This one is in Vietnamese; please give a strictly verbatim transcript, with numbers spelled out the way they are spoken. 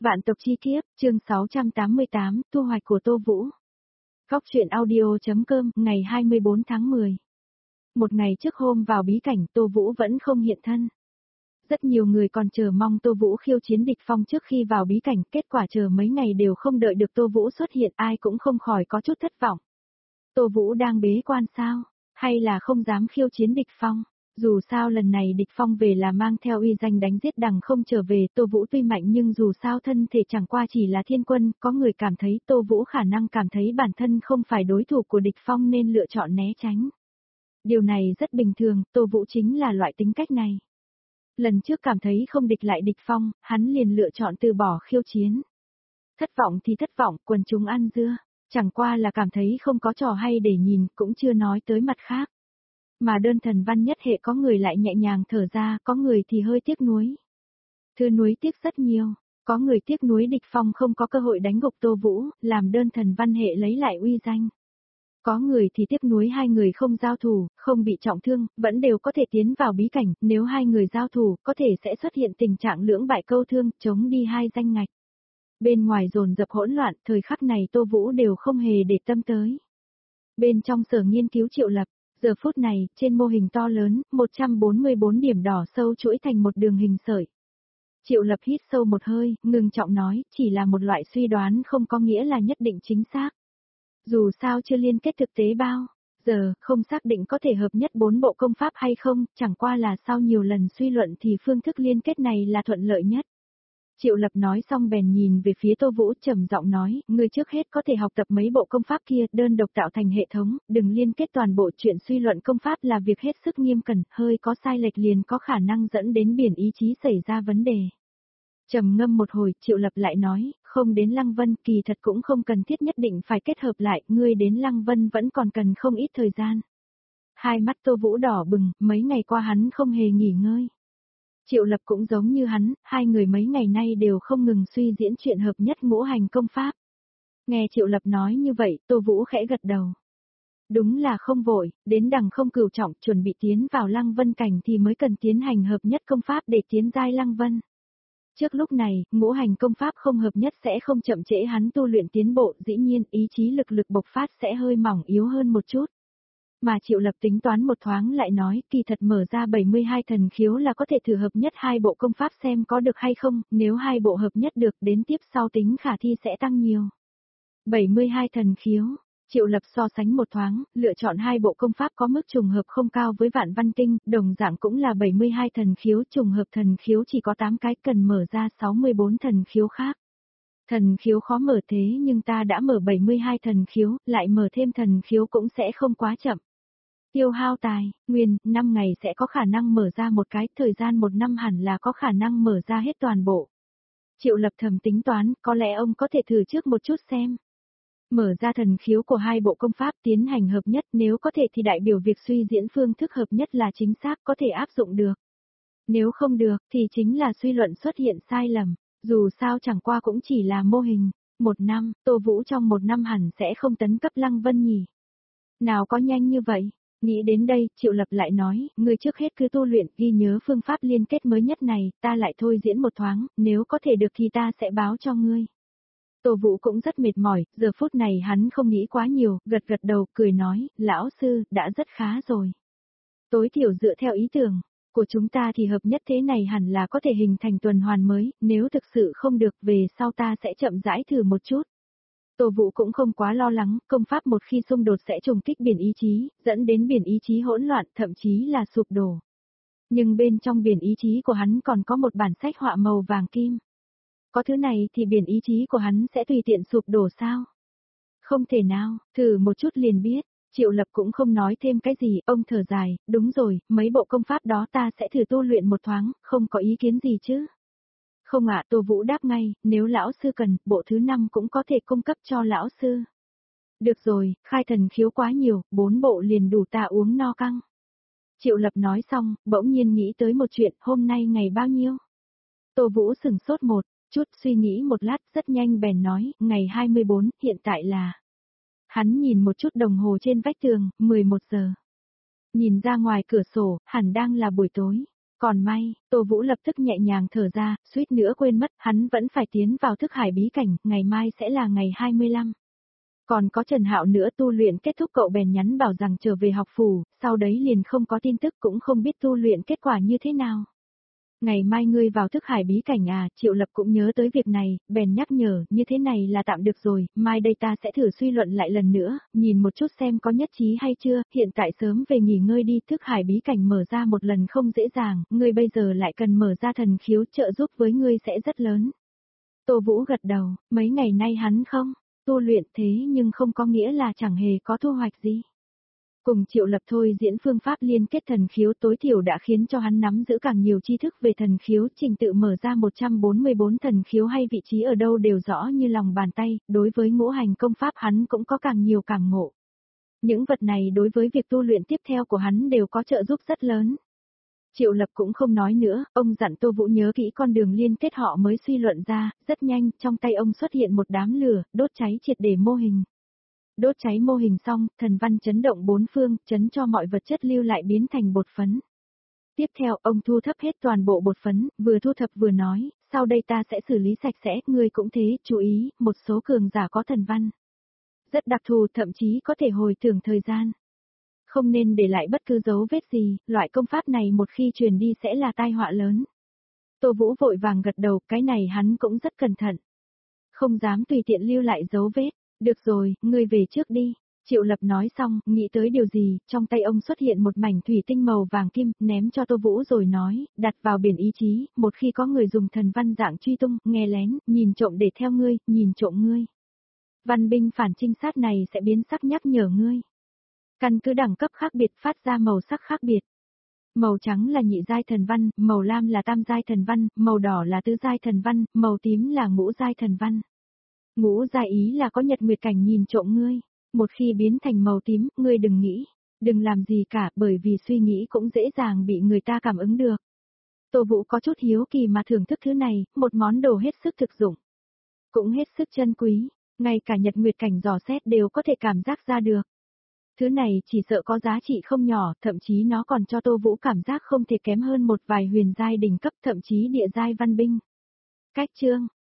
Vạn tộc chi kiếp, chương sáu trăm tám mươi tám, thu hoạch của Tô Vũ. Góc truyện audio.com, ngày hai mươi bốn tháng mười. Một ngày trước hôm vào bí cảnh, Tô Vũ vẫn không hiện thân. Rất nhiều người còn chờ mong Tô Vũ khiêu chiến địch phong trước khi vào bí cảnh, kết quả chờ mấy ngày đều không đợi được Tô Vũ xuất hiện, ai cũng không khỏi có chút thất vọng. Tô Vũ đang bế quan sao? Hay là không dám khiêu chiến địch phong? Dù sao lần này địch phong về là mang theo uy danh đánh giết đằng không trở về, Tô Vũ tuy mạnh nhưng dù sao thân thể chẳng qua chỉ là thiên quân, có người cảm thấy Tô Vũ khả năng cảm thấy bản thân không phải đối thủ của địch phong nên lựa chọn né tránh. Điều này rất bình thường, Tô Vũ chính là loại tính cách này. Lần trước cảm thấy không địch lại địch phong, hắn liền lựa chọn từ bỏ khiêu chiến. Thất vọng thì thất vọng, quần chúng ăn dưa, chẳng qua là cảm thấy không có trò hay để nhìn, cũng chưa nói tới mặt khác. Mà đơn thần văn nhất hệ có người lại nhẹ nhàng thở ra, có người thì hơi tiếc nuối. Thư nuối tiếc rất nhiều, có người tiếc nuối địch phong không có cơ hội đánh gục Tô Vũ, làm đơn thần văn hệ lấy lại uy danh. Có người thì tiếc nuối hai người không giao thủ, không bị trọng thương, vẫn đều có thể tiến vào bí cảnh, nếu hai người giao thủ, có thể sẽ xuất hiện tình trạng lưỡng bại câu thương, chống đi hai danh ngạch. Bên ngoài dồn dập hỗn loạn, thời khắc này Tô Vũ đều không hề để tâm tới. Bên trong sở nghiên cứu Triệu Lập, giờ phút này, trên mô hình to lớn, một trăm bốn mươi bốn điểm đỏ sâu chuỗi thành một đường hình sợi. Triệu Lập hít sâu một hơi, ngừng trọng nói, chỉ là một loại suy đoán không có nghĩa là nhất định chính xác. Dù sao chưa liên kết thực tế bao, giờ, không xác định có thể hợp nhất bốn bộ công pháp hay không, chẳng qua là sau nhiều lần suy luận thì phương thức liên kết này là thuận lợi nhất. Triệu Lập nói xong bèn nhìn về phía Tô Vũ trầm giọng nói, ngươi trước hết có thể học tập mấy bộ công pháp kia, đơn độc tạo thành hệ thống, đừng liên kết toàn bộ, chuyện suy luận công pháp là việc hết sức nghiêm cẩn, hơi có sai lệch liền có khả năng dẫn đến biển ý chí xảy ra vấn đề. Trầm ngâm một hồi, Triệu Lập lại nói, không đến Lăng Vân kỳ thật cũng không cần thiết nhất định phải kết hợp lại, ngươi đến Lăng Vân vẫn còn cần không ít thời gian. Hai mắt Tô Vũ đỏ bừng, mấy ngày qua hắn không hề nghỉ ngơi. Triệu Lập cũng giống như hắn, hai người mấy ngày nay đều không ngừng suy diễn chuyện hợp nhất ngũ hành công pháp. Nghe Triệu Lập nói như vậy, Tô Vũ khẽ gật đầu. Đúng là không vội, đến đằng không cửu trọng chuẩn bị tiến vào Lăng Vân cảnh thì mới cần tiến hành hợp nhất công pháp để tiến giai Lăng Vân. Trước lúc này, ngũ hành công pháp không hợp nhất sẽ không chậm trễ hắn tu luyện tiến bộ, dĩ nhiên ý chí lực lực bộc phát sẽ hơi mỏng yếu hơn một chút. Mà Triệu Lập tính toán một thoáng lại nói, kỳ thật mở ra bảy mươi hai thần khiếu là có thể thử hợp nhất hai bộ công pháp xem có được hay không, nếu hai bộ hợp nhất được đến tiếp sau tính khả thi sẽ tăng nhiều. bảy mươi hai thần khiếu, Triệu Lập so sánh một thoáng, lựa chọn hai bộ công pháp có mức trùng hợp không cao với Vạn Văn Kinh, đồng dạng cũng là bảy mươi hai thần khiếu, trùng hợp thần khiếu chỉ có tám cái, cần mở ra sáu mươi bốn thần khiếu khác. Thần khiếu khó mở thế nhưng ta đã mở bảy mươi hai thần khiếu, lại mở thêm thần khiếu cũng sẽ không quá chậm. Tiêu hao tài, nguyên, năm ngày sẽ có khả năng mở ra một cái, thời gian một năm hẳn là có khả năng mở ra hết toàn bộ. Triệu Lập thầm tính toán, có lẽ ông có thể thử trước một chút xem. Mở ra thần khiếu của hai bộ công pháp tiến hành hợp nhất, nếu có thể thì đại biểu việc suy diễn phương thức hợp nhất là chính xác, có thể áp dụng được. Nếu không được, thì chính là suy luận xuất hiện sai lầm, dù sao chẳng qua cũng chỉ là mô hình. Một năm, Tô Vũ trong một năm hẳn sẽ không tấn cấp Lăng Vân nhỉ. Nào có nhanh như vậy? Nghĩ đến đây, Triệu Lập lại nói, ngươi trước hết cứ tu luyện, ghi nhớ phương pháp liên kết mới nhất này, ta lại thôi diễn một thoáng, nếu có thể được thì ta sẽ báo cho ngươi. Tô Vũ cũng rất mệt mỏi, giờ phút này hắn không nghĩ quá nhiều, gật gật đầu, cười nói, lão sư, đã rất khá rồi. Tối thiểu dựa theo ý tưởng của chúng ta thì hợp nhất thế này hẳn là có thể hình thành tuần hoàn mới, nếu thực sự không được về sau ta sẽ chậm rãi thử một chút. Tô Vũ cũng không quá lo lắng, công pháp một khi xung đột sẽ trùng kích biển ý chí, dẫn đến biển ý chí hỗn loạn, thậm chí là sụp đổ. Nhưng bên trong biển ý chí của hắn còn có một bản sách họa màu vàng kim. Có thứ này thì biển ý chí của hắn sẽ tùy tiện sụp đổ sao? Không thể nào, thử một chút liền biết. Triệu Lập cũng không nói thêm cái gì, ông thở dài, đúng rồi, mấy bộ công pháp đó ta sẽ thử tu luyện một thoáng, không có ý kiến gì chứ? Không ạ, Tô Vũ đáp ngay, nếu lão sư cần, bộ thứ năm cũng có thể cung cấp cho lão sư. Được rồi, khai thần khiếu quá nhiều, bốn bộ liền đủ ta uống no căng. Triệu Lập nói xong, bỗng nhiên nghĩ tới một chuyện, hôm nay ngày bao nhiêu? Tô Vũ sửng sốt một chút, suy nghĩ một lát, rất nhanh bèn nói, ngày hai mươi bốn, hiện tại là... Hắn nhìn một chút đồng hồ trên vách tường, mười một giờ. Nhìn ra ngoài cửa sổ, hẳn đang là buổi tối. Còn may, Tô Vũ lập tức nhẹ nhàng thở ra, suýt nữa quên mất, hắn vẫn phải tiến vào thức hải bí cảnh, ngày mai sẽ là ngày hai mươi lăm. Còn có Trần Hạo nữa, tu luyện kết thúc cậu bèn nhắn bảo rằng trở về học phủ, sau đấy liền không có tin tức, cũng không biết tu luyện kết quả như thế nào. Ngày mai ngươi vào thức hải bí cảnh à, Triệu Lập cũng nhớ tới việc này, bèn nhắc nhở, như thế này là tạm được rồi, mai đây ta sẽ thử suy luận lại lần nữa, nhìn một chút xem có nhất trí hay chưa, hiện tại sớm về nghỉ ngơi đi, thức hải bí cảnh mở ra một lần không dễ dàng, ngươi bây giờ lại cần mở ra thần khiếu, trợ giúp với ngươi sẽ rất lớn. Tô Vũ gật đầu, mấy ngày nay hắn không tu luyện thế nhưng không có nghĩa là chẳng hề có thu hoạch gì. Cùng Triệu Lập thôi diễn phương pháp liên kết thần khiếu tối thiểu đã khiến cho hắn nắm giữ càng nhiều tri thức về thần khiếu, trình tự mở ra một trăm bốn mươi bốn thần khiếu hay vị trí ở đâu đều rõ như lòng bàn tay, đối với ngũ hành công pháp hắn cũng có càng nhiều càng ngộ. Những vật này đối với việc tu luyện tiếp theo của hắn đều có trợ giúp rất lớn. Triệu Lập cũng không nói nữa, ông dặn Tô Vũ nhớ kỹ con đường liên kết họ mới suy luận ra, rất nhanh, trong tay ông xuất hiện một đám lửa, đốt cháy triệt để mô hình. Đốt cháy mô hình xong, thần văn chấn động bốn phương, chấn cho mọi vật chất lưu lại biến thành bột phấn. Tiếp theo, ông thu thập hết toàn bộ bột phấn, vừa thu thập vừa nói, sau đây ta sẽ xử lý sạch sẽ, ngươi cũng thế, chú ý, một số cường giả có thần văn. Rất đặc thù, thậm chí có thể hồi tưởng thời gian. Không nên để lại bất cứ dấu vết gì, loại công pháp này một khi truyền đi sẽ là tai họa lớn. Tô Vũ vội vàng gật đầu, cái này hắn cũng rất cẩn thận. Không dám tùy tiện lưu lại dấu vết. Được rồi, ngươi về trước đi. Triệu Lập nói xong, nghĩ tới điều gì, trong tay ông xuất hiện một mảnh thủy tinh màu vàng kim, ném cho Tô Vũ rồi nói, đặt vào biển ý chí, một khi có người dùng thần văn dạng truy tung, nghe lén, nhìn trộm để theo ngươi, nhìn trộm ngươi. Văn binh phản trinh sát này sẽ biến sắc nhắc nhở ngươi. Căn cứ đẳng cấp khác biệt phát ra màu sắc khác biệt. Màu trắng là nhị giai thần văn, màu lam là tam giai thần văn, màu đỏ là tứ giai thần văn, màu tím là ngũ giai thần văn. Ngũ giai ý là có nhật nguyệt cảnh nhìn trộm ngươi, một khi biến thành màu tím, ngươi đừng nghĩ, đừng làm gì cả, bởi vì suy nghĩ cũng dễ dàng bị người ta cảm ứng được. Tô Vũ có chút hiếu kỳ mà thưởng thức thứ này, một món đồ hết sức thực dụng, cũng hết sức chân quý, ngay cả nhật nguyệt cảnh dò xét đều có thể cảm giác ra được. Thứ này chỉ sợ có giá trị không nhỏ, thậm chí nó còn cho Tô Vũ cảm giác không thể kém hơn một vài huyền giai đỉnh cấp, thậm chí địa giai văn binh. Cách chương